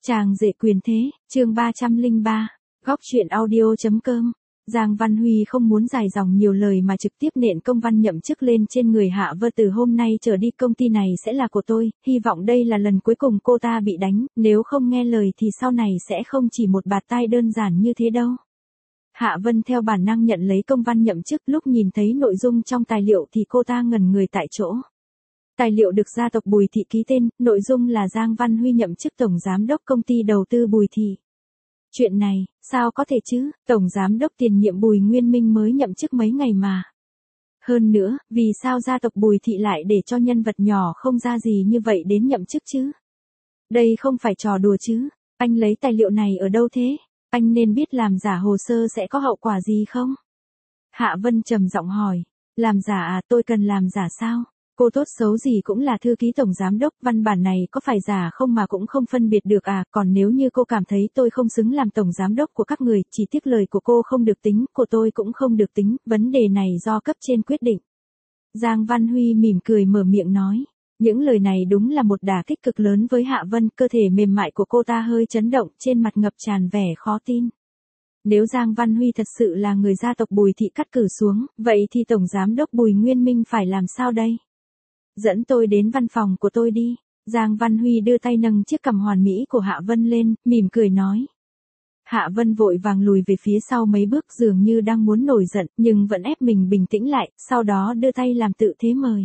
Chàng rể quyền thế, chương 303, góc truyện audio.com. Giang Văn Huy không muốn dài dòng nhiều lời mà trực tiếp nện công văn nhậm chức lên trên người Hạ Vân. Từ hôm nay trở đi công ty này sẽ là của tôi, hy vọng đây là lần cuối cùng cô ta bị đánh, nếu không nghe lời thì sau này sẽ không chỉ một bạt tai đơn giản như thế đâu. Hạ Vân theo bản năng nhận lấy công văn nhậm chức, lúc nhìn thấy nội dung trong tài liệu thì cô ta ngẩn người tại chỗ. Tài liệu được gia tộc Bùi Thị ký tên, nội dung là Giang Văn Huy nhậm chức tổng giám đốc công ty đầu tư Bùi Thị. Chuyện này, sao có thể chứ, tổng giám đốc tiền nhiệm Bùi Nguyên Minh mới nhậm chức mấy ngày mà. Hơn nữa, vì sao gia tộc Bùi Thị lại để cho nhân vật nhỏ không ra gì như vậy đến nhậm chức chứ? Đây không phải trò đùa chứ, anh lấy tài liệu này ở đâu thế? Anh nên biết làm giả hồ sơ sẽ có hậu quả gì không? Hạ Vân trầm giọng hỏi, làm giả à, tôi cần làm giả sao? Cô tốt xấu gì cũng là thư ký tổng giám đốc, văn bản này có phải giả không mà cũng không phân biệt được à, còn nếu như cô cảm thấy tôi không xứng làm tổng giám đốc của các người, chỉ tiếc lời của cô không được tính, của tôi cũng không được tính, vấn đề này do cấp trên quyết định. Giang Văn Huy mỉm cười mở miệng nói, những lời này đúng là một đả kích cực lớn với Hạ Vân, cơ thể mềm mại của cô ta hơi chấn động, trên mặt ngập tràn vẻ khó tin. Nếu Giang Văn Huy thật sự là người gia tộc Bùi Thị cắt cử xuống, vậy thì tổng giám đốc Bùi Nguyên Minh phải làm sao đây? Dẫn tôi đến văn phòng của tôi đi. Giang Văn Huy đưa tay nâng chiếc cằm hoàn mỹ của Hạ Vân lên, mỉm cười nói. Hạ Vân vội vàng lùi về phía sau mấy bước, dường như đang muốn nổi giận, nhưng vẫn ép mình bình tĩnh lại, sau đó đưa tay làm tự thế mời.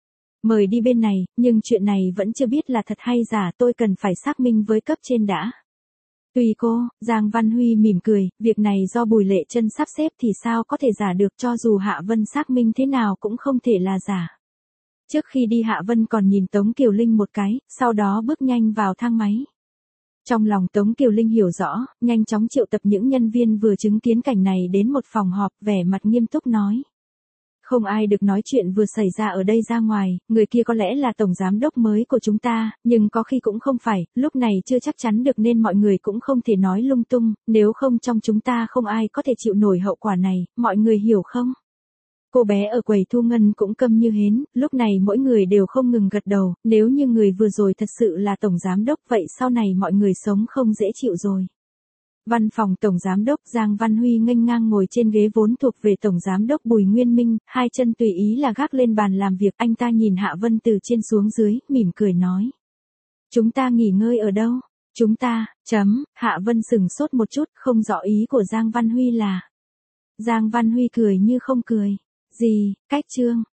Mời đi bên này, nhưng chuyện này vẫn chưa biết là thật hay giả, tôi cần phải xác minh với cấp trên đã. Tùy cô, Giang Văn Huy mỉm cười, việc này do Bùi Lệ Trân sắp xếp thì sao có thể giả được, cho dù Hạ Vân xác minh thế nào cũng không thể là giả. Trước khi đi Hạ Vân còn nhìn Tống Kiều Linh một cái, sau đó bước nhanh vào thang máy. Trong lòng Tống Kiều Linh hiểu rõ, nhanh chóng triệu tập những nhân viên vừa chứng kiến cảnh này đến một phòng họp, vẻ mặt nghiêm túc nói. Không ai được nói chuyện vừa xảy ra ở đây ra ngoài, người kia có lẽ là tổng giám đốc mới của chúng ta, nhưng có khi cũng không phải, lúc này chưa chắc chắn được nên mọi người cũng không thể nói lung tung, nếu không trong chúng ta không ai có thể chịu nổi hậu quả này, mọi người hiểu không? Cô bé ở quầy thu ngân cũng câm như hến, lúc này mỗi người đều không ngừng gật đầu, nếu như người vừa rồi thật sự là tổng giám đốc vậy sau này mọi người sống không dễ chịu rồi. Văn phòng tổng giám đốc Giang Văn Huy nghênh ngang ngồi trên ghế vốn thuộc về tổng giám đốc Bùi Nguyên Minh, hai chân tùy ý là gác lên bàn làm việc, anh ta nhìn Hạ Vân từ trên xuống dưới, mỉm cười nói. Chúng ta nghỉ ngơi ở đâu? Chúng ta, Hạ Vân sừng sốt một chút, không rõ ý của Giang Văn Huy là. Giang Văn Huy cười như không cười. Gì, cách trương,